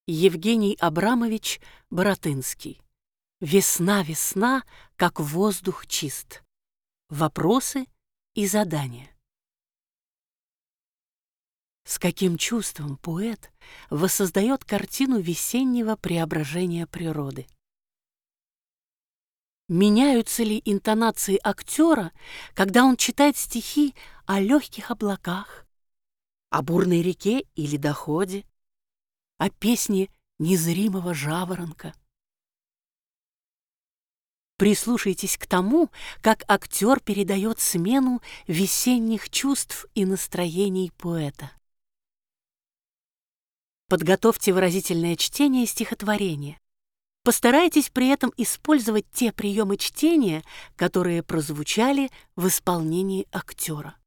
Евгений Абрамович Баратынский. «Весна, весна, как воздух чист». Вопросы и задания. С каким чувством поэт воссоздает картину весеннего преображения природы? Меняются ли интонации актера, когда он читает стихи о легких облаках, о бурной реке и ледоходе, о песне незримого жаворонка? Прислушайтесь к тому, как актер передает смену весенних чувств и настроений поэта. Подготовьте выразительное чтение стихотворения. Постарайтесь при этом использовать те приемы чтения, которые прозвучали в исполнении актера.